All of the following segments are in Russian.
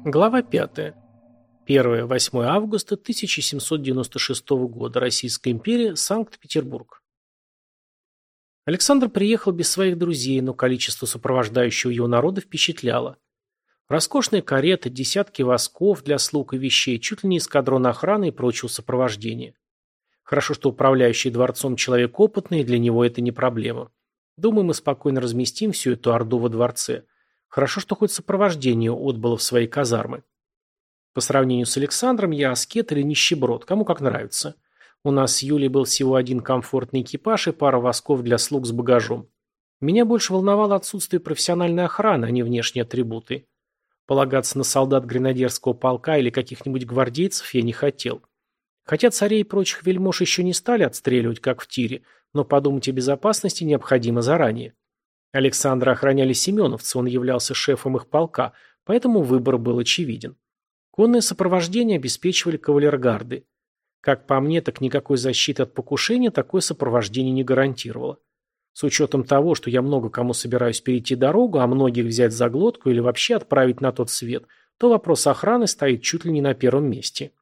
Глава 5. 1-8 августа 1796 года. Российская империя. Санкт-Петербург. Александр приехал без своих друзей, но количество сопровождающего его народа впечатляло. Роскошные кареты, десятки восков для слуг и вещей, чуть ли не эскадрон охраны и прочего сопровождения. Хорошо, что управляющий дворцом человек опытный, и для него это не проблема. Думаю, мы спокойно разместим всю эту орду во дворце. Хорошо, что хоть сопровождение отбыло в свои казармы. По сравнению с Александром, я аскет или нищеброд, кому как нравится. У нас с Юлей был всего один комфортный экипаж и пара восков для слуг с багажом. Меня больше волновало отсутствие профессиональной охраны, а не внешние атрибуты. Полагаться на солдат гренадерского полка или каких-нибудь гвардейцев я не хотел. Хотя царей и прочих вельмож еще не стали отстреливать, как в тире, но подумать о безопасности необходимо заранее. Александра охраняли семеновцы, он являлся шефом их полка, поэтому выбор был очевиден. Конное сопровождение обеспечивали кавалергарды. Как по мне, так никакой защиты от покушения такое сопровождение не гарантировало. С учетом того, что я много кому собираюсь перейти дорогу, а многих взять за глотку или вообще отправить на тот свет, то вопрос охраны стоит чуть ли не на первом месте.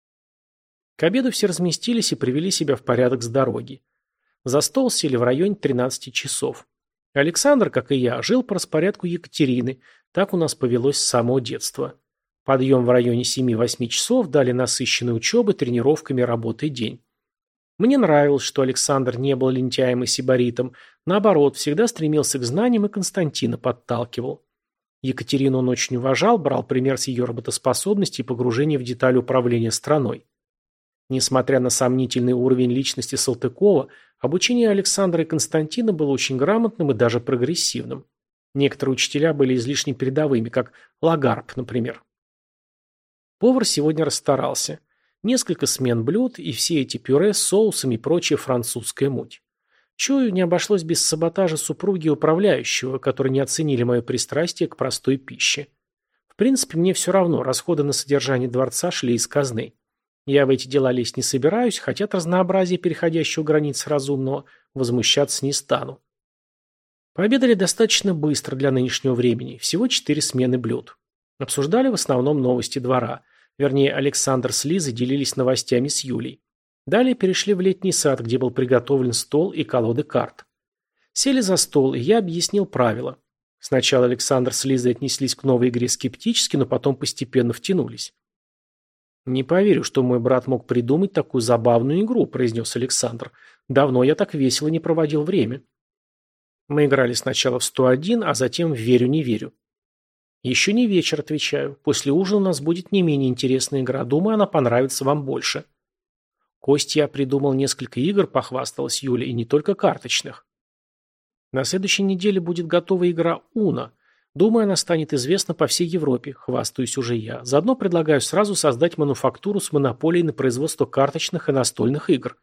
К обеду все разместились и привели себя в порядок с дороги. За стол сели в районе 13 часов. Александр, как и я, жил по распорядку Екатерины, так у нас повелось с самого детства. Подъем в районе 7-8 часов, дали насыщенной учебой, тренировками, работой день. Мне нравилось, что Александр не был лентяем и сибаритом, наоборот, всегда стремился к знаниям и Константина подталкивал. Екатерину он очень уважал, брал пример с ее работоспособности и погружения в детали управления страной. Несмотря на сомнительный уровень личности Салтыкова, обучение Александра и Константина было очень грамотным и даже прогрессивным. Некоторые учителя были излишне передовыми, как Лагарб, например. Повар сегодня расстарался. Несколько смен блюд и все эти пюре с соусами и прочая французская муть. Чую, не обошлось без саботажа супруги управляющего, которые не оценили мое пристрастие к простой пище. В принципе, мне все равно, расходы на содержание дворца шли из казны. Я в эти дела лезть не собираюсь, хотя от разнообразия переходящего границ разумного возмущаться не стану. Пообедали достаточно быстро для нынешнего времени, всего 4 смены блюд. Обсуждали в основном новости двора. Вернее, Александр с Лизой делились новостями с Юлей. Далее перешли в летний сад, где был приготовлен стол и колоды карт. Сели за стол, и я объяснил правила. Сначала Александр с Лизой отнеслись к новой игре скептически, но потом постепенно втянулись. «Не поверю, что мой брат мог придумать такую забавную игру», – произнес Александр. «Давно я так весело не проводил время». Мы играли сначала в 101, а затем в «Верю, не верю». «Еще не вечер», – отвечаю. «После ужина у нас будет не менее интересная игра. Думаю, она понравится вам больше». «Кость, я придумал несколько игр», – похвасталась Юля, – «и не только карточных». «На следующей неделе будет готова игра «Уно». Думаю, она станет известна по всей Европе, хвастаюсь уже я. Заодно предлагаю сразу создать мануфактуру с монополией на производство карточных и настольных игр.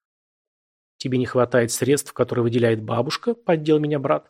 Тебе не хватает средств, которые выделяет бабушка, поддел меня брат.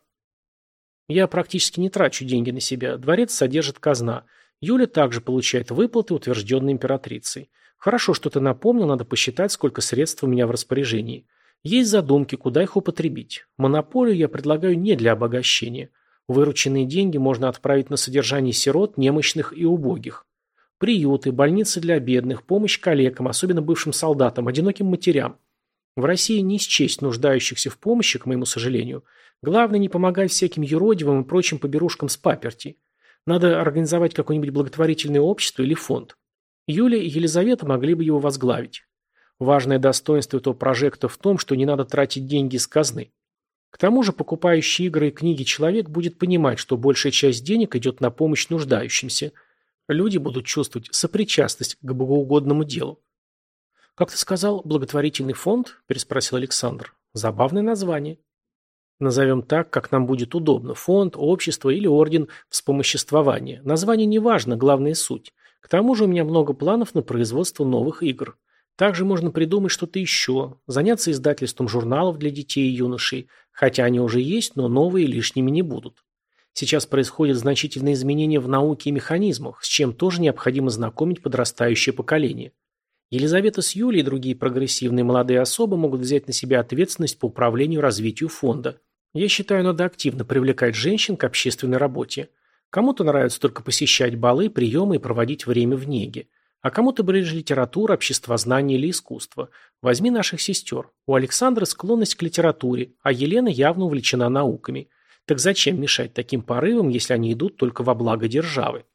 Я практически не трачу деньги на себя, дворец содержит казна. Юля также получает выплаты, утвержденные императрицей. Хорошо, что ты напомнил, надо посчитать, сколько средств у меня в распоряжении. Есть задумки, куда их употребить. Монополию я предлагаю не для обогащения. Вырученные деньги можно отправить на содержание сирот, немощных и убогих. Приюты, больницы для бедных, помощь калекам, особенно бывшим солдатам, одиноким матерям. В России не счесть нуждающихся в помощи, к моему сожалению. Главное, не помогать всяким юродивым и прочим поберушкам с паперти. Надо организовать какое-нибудь благотворительное общество или фонд. Юлия и Елизавета могли бы его возглавить. Важное достоинство этого прожекта в том, что не надо тратить деньги из казны. К тому же покупающий игры и книги человек будет понимать, что большая часть денег идет на помощь нуждающимся. Люди будут чувствовать сопричастность к богоугодному делу. «Как ты сказал, благотворительный фонд?» – переспросил Александр. «Забавное название». «Назовем так, как нам будет удобно. Фонд, общество или орден вспомоществования. Название не важно, главное суть. К тому же у меня много планов на производство новых игр. Также можно придумать что-то еще, заняться издательством журналов для детей и юношей, хотя они уже есть, но новые лишними не будут. Сейчас происходят значительные изменения в науке и механизмах, с чем тоже необходимо знакомить подрастающее поколение. Елизавета с Юлей и другие прогрессивные молодые особы могут взять на себя ответственность по управлению и развитию фонда. Я считаю, надо активно привлекать женщин к общественной работе. Кому-то нравится только посещать балы, приемы и проводить время в неге. А кому-то ближе литература, обществознание или искусство. Возьми наших сестер. У Александры склонность к литературе, а Елена явно увлечена науками. Так зачем мешать таким порывам, если они идут только во благо державы?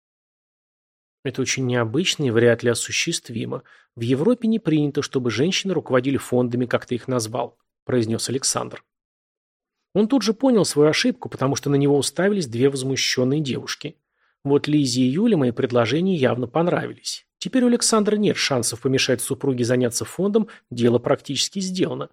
Это очень необычно и вряд ли осуществимо. В Европе не принято, чтобы женщины руководили фондами, как ты их назвал, произнес Александр. Он тут же понял свою ошибку, потому что на него уставились две возмущенные девушки. Вот Лизе и Юле мои предложения явно понравились. Теперь у Александра нет шансов помешать супруге заняться фондом, дело практически сделано.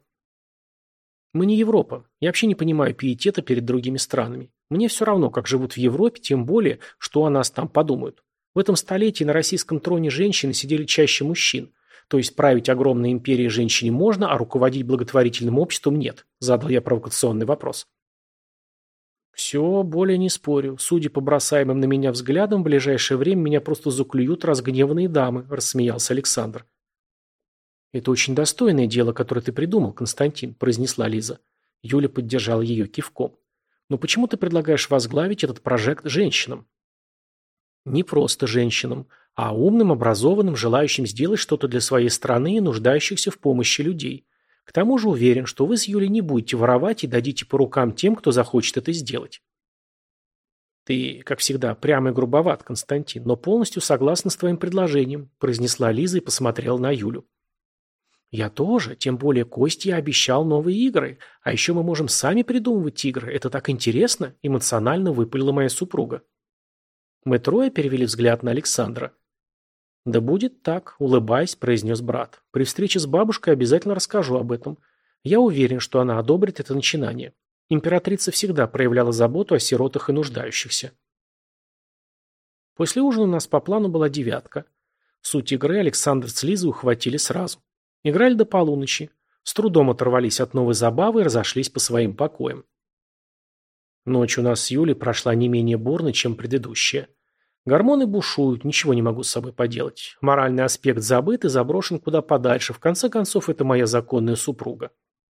Мы не Европа. Я вообще не понимаю пиетета перед другими странами. Мне все равно, как живут в Европе, тем более, что о нас там подумают. В этом столетии на российском троне женщины сидели чаще мужчин. То есть править огромной империей женщине можно, а руководить благотворительным обществом нет. Задал я провокационный вопрос. Все, более не спорю. Судя по бросаемым на меня взглядам, в ближайшее время меня просто заклюют разгневанные дамы, рассмеялся Александр. Это очень достойное дело, которое ты придумал, Константин, произнесла Лиза. Юля поддержала ее кивком. Но почему ты предлагаешь возглавить этот прожект женщинам? Не просто женщинам, а умным, образованным, желающим сделать что-то для своей страны и нуждающихся в помощи людей. К тому же уверен, что вы с Юлей не будете воровать и дадите по рукам тем, кто захочет это сделать. Ты, как всегда, прямо и грубоват, Константин, но полностью согласна с твоим предложением, произнесла Лиза и посмотрела на Юлю. Я тоже, тем более Костя обещал новые игры, а еще мы можем сами придумывать игры, это так интересно, эмоционально выпалила моя супруга. Мы трое перевели взгляд на Александра. «Да будет так», — улыбаясь, произнес брат. «При встрече с бабушкой обязательно расскажу об этом. Я уверен, что она одобрит это начинание. Императрица всегда проявляла заботу о сиротах и нуждающихся». После ужина у нас по плану была девятка. Суть игры Александр с Лизой ухватили сразу. Играли до полуночи. С трудом оторвались от новой забавы и разошлись по своим покоям. Ночь у нас с Юлей прошла не менее бурно, чем предыдущая. Гормоны бушуют, ничего не могу с собой поделать. Моральный аспект забыт и заброшен куда подальше. В конце концов, это моя законная супруга.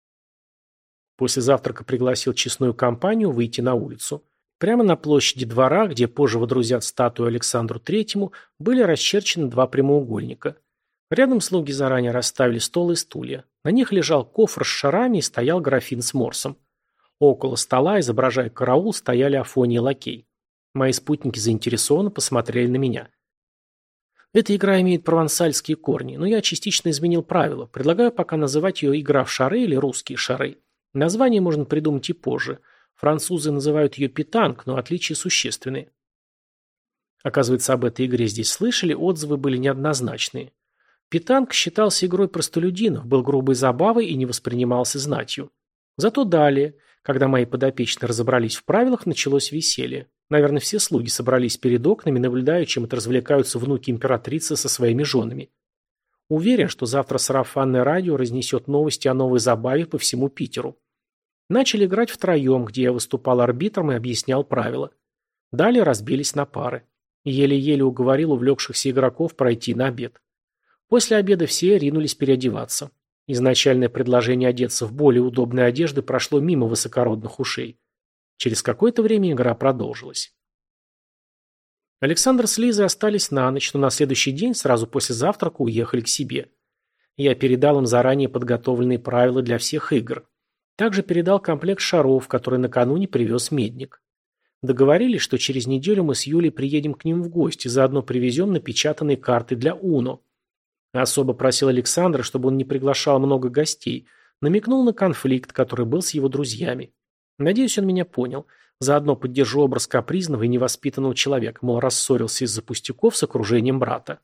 После завтрака пригласил честную компанию выйти на улицу. Прямо на площади двора, где позже водрузят статую Александру Третьему, были расчерчены два прямоугольника. Рядом слуги заранее расставили стол и стулья. На них лежал кофр с шарами и стоял графин с морсом. Около стола, изображая караул, стояли Афоня и лакей. Мои спутники заинтересованно посмотрели на меня. Эта игра имеет провансальские корни, но я частично изменил правила. Предлагаю пока называть ее «Игра в шары» или «Русские шары». Название можно придумать и позже. Французы называют ее «Питанг», но отличия существенные. Оказывается, об этой игре здесь слышали, отзывы были неоднозначные. Питанг считался игрой простолюдинов, был грубой забавой и не воспринимался знатью. Зато далее, когда мои подопечные разобрались в правилах, началось веселье. Наверное, все слуги собрались перед окнами, наблюдая, чем это развлекаются внуки императрицы со своими женами. Уверен, что завтра сарафанное радио разнесет новости о новой забаве по всему Питеру. Начали играть втроем, где я выступал арбитром и объяснял правила. Далее разбились на пары. Еле-еле уговорил увлекшихся игроков пройти на обед. После обеда все ринулись переодеваться. Изначальное предложение одеться в более удобные одежды прошло мимо высокородных ушей. Через какое-то время игра продолжилась. Александр с Лизой остались на ночь, но на следующий день, сразу после завтрака, уехали к себе. Я передал им заранее подготовленные правила для всех игр. Также передал комплект шаров, который накануне привез Медник. Договорились, что через неделю мы с Юлей приедем к ним в гости, заодно привезем напечатанные карты для Уно. Особо просил Александра, чтобы он не приглашал много гостей, намекнул на конфликт, который был с его друзьями. Надеюсь, он меня понял. Заодно поддержу образ капризного и невоспитанного человека, мол, рассорился из-за пустяков с окружением брата.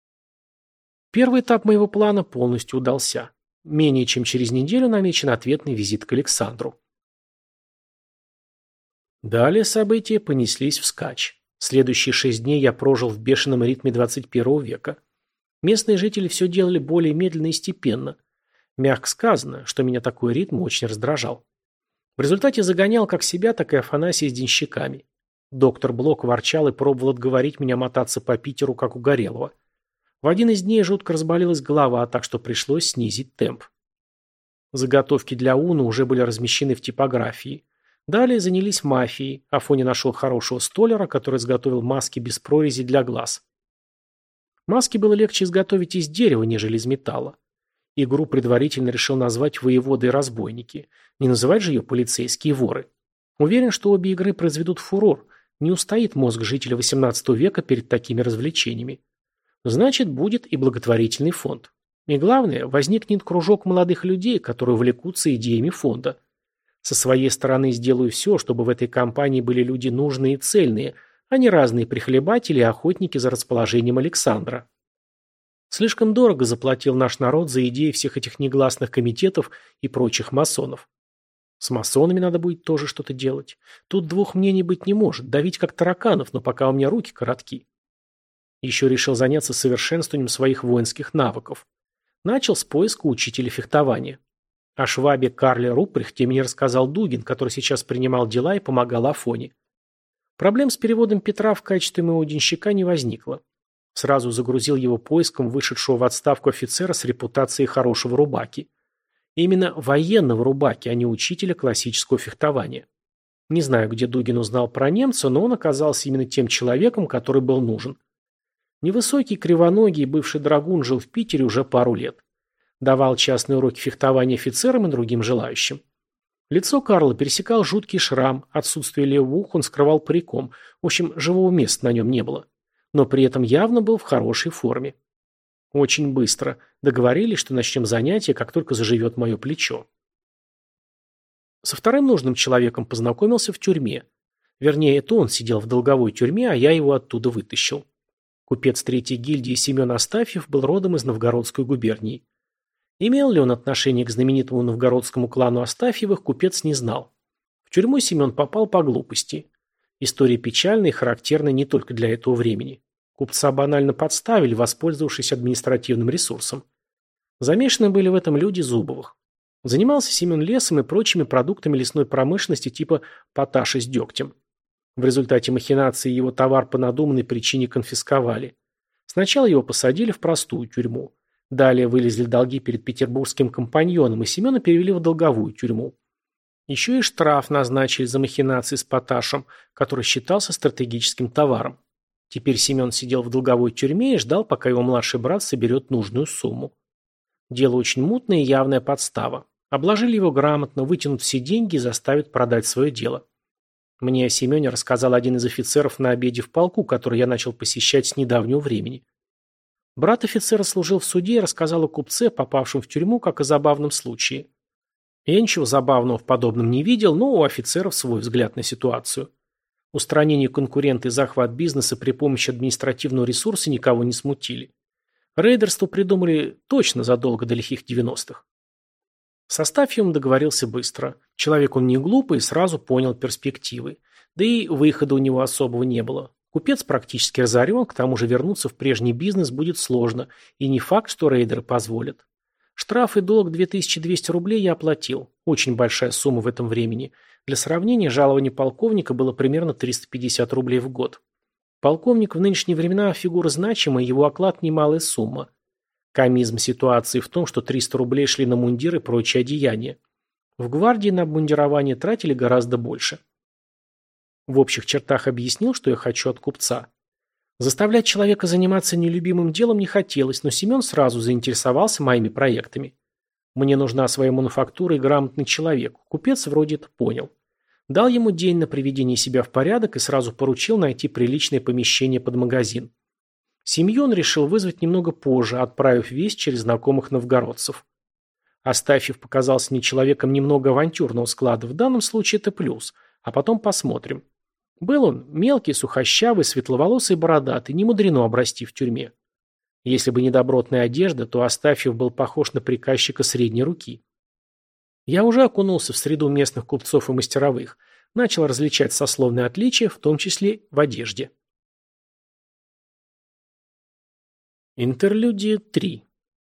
Первый этап моего плана полностью удался. Менее чем через неделю намечен ответный визит к Александру. Далее события понеслись вскачь. Следующие 6 дней я прожил в бешеном ритме 21 века. Местные жители все делали более медленно и степенно. Мягко сказано, что меня такой ритм очень раздражал. В результате загонял как себя, так и Афанасия с денщиками. Доктор Блок ворчал и пробовал отговорить меня мотаться по Питеру, как угорелого. В один из дней жутко разболелась голова, так что пришлось снизить темп. Заготовки для Уна уже были размещены в типографии. Далее занялись мафией. Афоня нашел хорошего столяра, который изготовил маски без прорези для глаз. Маски было легче изготовить из дерева, нежели из металла. Игру предварительно решил назвать «Воеводы и разбойники». Не называть же ее «Полицейские воры». Уверен, что обе игры произведут фурор. Не устоит мозг жителя XVIII века перед такими развлечениями. Значит, будет и благотворительный фонд. И главное, возникнет кружок молодых людей, которые увлекутся идеями фонда. Со своей стороны сделаю все, чтобы в этой компании были люди нужные и цельные, а не разные прихлебатели и охотники за расположением Александра. Слишком дорого заплатил наш народ за идеи всех этих негласных комитетов и прочих масонов. С масонами надо будет тоже что-то делать. Тут двух мнений быть не может, давить как тараканов, но пока у меня руки коротки. Еще решил заняться совершенствованием своих воинских навыков. Начал с поиска учителя фехтования. О швабе Карле Руприхте мне рассказал Дугин, который сейчас принимал дела и помогал Афоне. Проблем с переводом Петра в качестве моего денщика не возникло. Сразу загрузил его поиском вышедшего в отставку офицера с репутацией хорошего рубаки. Именно военного рубаки, а не учителя классического фехтования. Не знаю, где Дугин узнал про немца, но он оказался именно тем человеком, который был нужен. Невысокий, кривоногий, бывший драгун жил в Питере уже пару лет. Давал частные уроки фехтования офицерам и другим желающим. Лицо Карла пересекал жуткий шрам, отсутствие левого уха он скрывал париком, в общем, живого места на нем не было. Но при этом явно был в хорошей форме. Очень быстро. Договорились, что начнем занятия, как только заживет мое плечо. Со вторым нужным человеком познакомился в тюрьме. Вернее, это он сидел в долговой тюрьме, а я его оттуда вытащил. Купец третьей гильдии Семен Астафьев был родом из Новгородской губернии. Имел ли он отношение к знаменитому новгородскому клану Астафьевых, купец не знал. В тюрьму Семен попал по глупости. История печальная и характерна не только для этого времени. Купца банально подставили, воспользовавшись административным ресурсом. Замешаны были в этом люди Зубовых. Занимался Семен лесом и прочими продуктами лесной промышленности типа поташа с дегтем. В результате махинации его товар по надуманной причине конфисковали. Сначала его посадили в простую тюрьму. Далее вылезли долги перед петербургским компаньоном, и Семена перевели в долговую тюрьму. Еще и штраф назначили за махинации с поташем, который считался стратегическим товаром. Теперь Семен сидел в долговой тюрьме и ждал, пока его младший брат соберет нужную сумму. Дело очень мутное и явная подстава. Обложили его грамотно, вытянут все деньги и заставят продать свое дело. Мне о Семене рассказал один из офицеров на обеде в полку, который я начал посещать с недавнего времени. Брат офицера служил в суде и рассказал о купце, попавшем в тюрьму, как о забавном случае. Я ничего забавного в подобном не видел, но у офицеров свой взгляд на ситуацию. Устранение конкурента и захват бизнеса при помощи административного ресурса никого не смутили. Рейдерство придумали точно задолго до лихих 90-х. С Астафьевым договорился быстро. Человек он не глупый и сразу понял перспективы. Да и выхода у него особого не было. Купец практически разорен, к тому же вернуться в прежний бизнес будет сложно, и не факт, что рейдеры позволят. Штраф и долг 2200 рублей я оплатил. Очень большая сумма в этом времени. Для сравнения, жалование полковника было примерно 350 рублей в год. Полковник в нынешние времена фигура значимая, его оклад немалая сумма. Комизм ситуации в том, что 300 рублей шли на мундир и прочие одеяния. В гвардии на обмундирование тратили гораздо больше. В общих чертах объяснил, что я хочу от купца. Заставлять человека заниматься нелюбимым делом не хотелось, но Семен сразу заинтересовался моими проектами. Мне нужна своя мануфактура и грамотный человек. Купец вроде это понял. Дал ему день на приведение себя в порядок и сразу поручил найти приличное помещение под магазин. Семью он решил вызвать немного позже, отправив весть через знакомых новгородцев. Астафьев показался мне человеком немного авантюрного склада, в данном случае это плюс, а потом посмотрим. Был он мелкий, сухощавый, светловолосый и бородатый, не мудрено обрасти в тюрьме. Если бы не добротная одежда, то Астафьев был похож на приказчика средней руки. Я уже окунулся в среду местных купцов и мастеровых, начал различать сословные отличия, в том числе в одежде. Интерлюдия 3.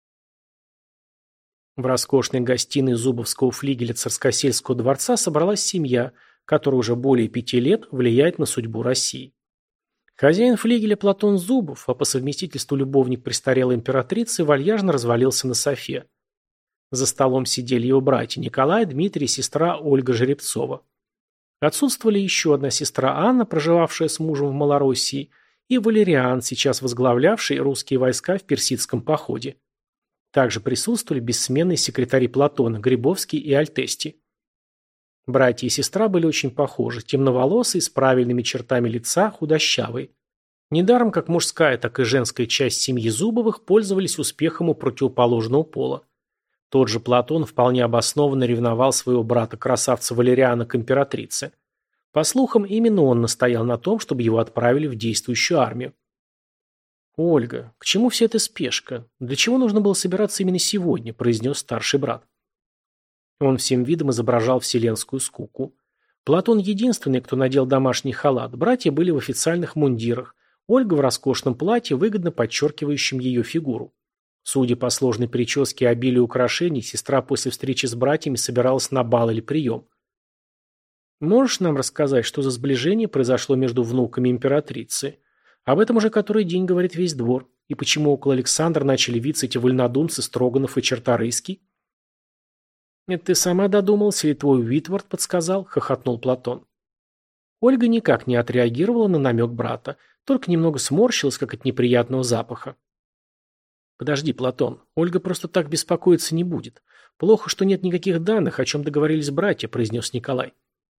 В роскошной гостиной Зубовского флигеля Царскосельского дворца собралась семья, которая уже более 5 лет влияет на судьбу России. Хозяин флигеля Платон Зубов, а по совместительству любовник престарелой императрицы, вальяжно развалился на софе. За столом сидели его братья Николай, Дмитрий и сестра Ольга Жеребцова. Отсутствовали еще одна сестра Анна, проживавшая с мужем в Малороссии, и Валериан, сейчас возглавлявший русские войска в персидском походе. Также присутствовали бессменные секретари Платона Грибовский и Альтести. Братья и сестра были очень похожи, темноволосые, с правильными чертами лица, худощавые. Недаром как мужская, так и женская часть семьи Зубовых пользовались успехом у противоположного пола. Тот же Платон вполне обоснованно ревновал своего брата-красавца Валериана к императрице. По слухам, именно он настоял на том, чтобы его отправили в действующую армию. «Ольга, к чему вся эта спешка? Для чего нужно было собираться именно сегодня?» – произнес старший брат. Он всем видом изображал вселенскую скуку. Платон единственный, кто надел домашний халат, братья были в официальных мундирах, Ольга в роскошном платье, выгодно подчеркивающем ее фигуру. Судя по сложной прическе и обилию украшений, сестра после встречи с братьями собиралась на бал или прием. «Можешь нам рассказать, что за сближение произошло между внуками императрицы? Об этом уже который день говорит весь двор. И почему около Александра начали виться эти вольнодумцы Строганов и Черторийский?» «Это ты сама додумалась или твой Уитвард подсказал?» – хохотнул Платон. Ольга никак не отреагировала на намек брата, только немного сморщилась, как от неприятного запаха. «Подожди, Платон, Ольга просто так беспокоиться не будет. Плохо, что нет никаких данных, о чем договорились братья», – произнес Николай.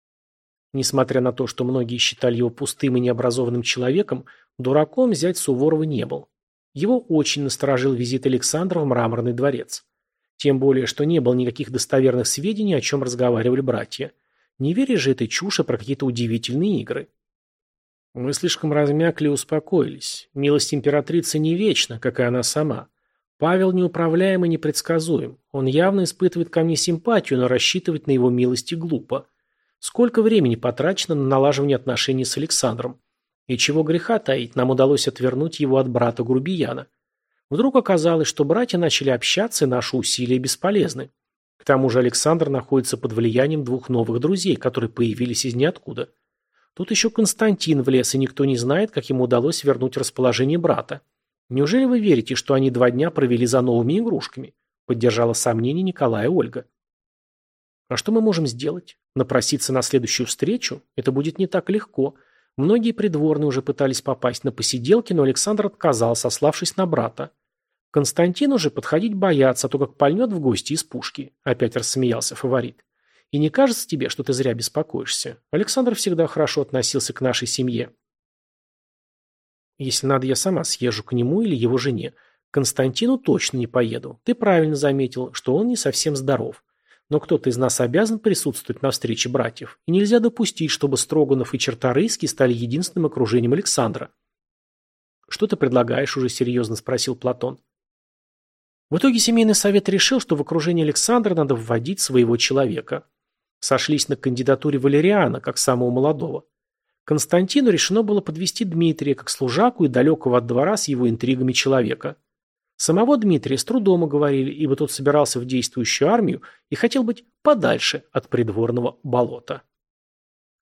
Несмотря на то, что многие считали его пустым и необразованным человеком, дураком зять Суворова не был. Его очень насторожил визит Александра в Мраморный дворец. Тем более, что не было никаких достоверных сведений, о чем разговаривали братья. Не веришь же этой чуши про какие-то удивительные игры. Мы слишком размякли и успокоились. Милость императрицы не вечна, как и она сама. Павел неуправляем и непредсказуем. Он явно испытывает ко мне симпатию, но рассчитывать на его милости глупо. Сколько времени потрачено на налаживание отношений с Александром? И чего греха таить, нам удалось отвернуть его от брата Грубияна. Вдруг оказалось, что братья начали общаться, и наши усилия бесполезны. К тому же Александр находится под влиянием двух новых друзей, которые появились из ниоткуда. Тут еще Константин влез, и никто не знает, как ему удалось вернуть расположение брата. Неужели вы верите, что они 2 дня провели за новыми игрушками? Поддержала сомнение Николая Ольга. А что мы можем сделать? Напроситься на следующую встречу? Это будет не так легко. Многие придворные уже пытались попасть на посиделки, но Александр отказался, сославшись на брата. Константину же подходить боятся, а то как пальнет в гости из пушки. Опять рассмеялся фаворит. И не кажется тебе, что ты зря беспокоишься? Александр всегда хорошо относился к нашей семье. Если надо, я сама съезжу к нему или его жене. К Константину точно не поеду. Ты правильно заметил, что он не совсем здоров. Но кто-то из нас обязан присутствовать на встрече братьев, и нельзя допустить, чтобы Строганов и Черторийский стали единственным окружением Александра. «Что ты предлагаешь?» – уже серьезно спросил Платон. В итоге семейный совет решил, что в окружение Александра надо вводить своего человека. Сошлись на кандидатуре Валериана, как самого молодого. Константину решено было подвести Дмитрия, как служаку и далекого от двора с его интригами человека. Самого Дмитрия с трудом уговорили, ибо тот собирался в действующую армию и хотел быть подальше от придворного болота.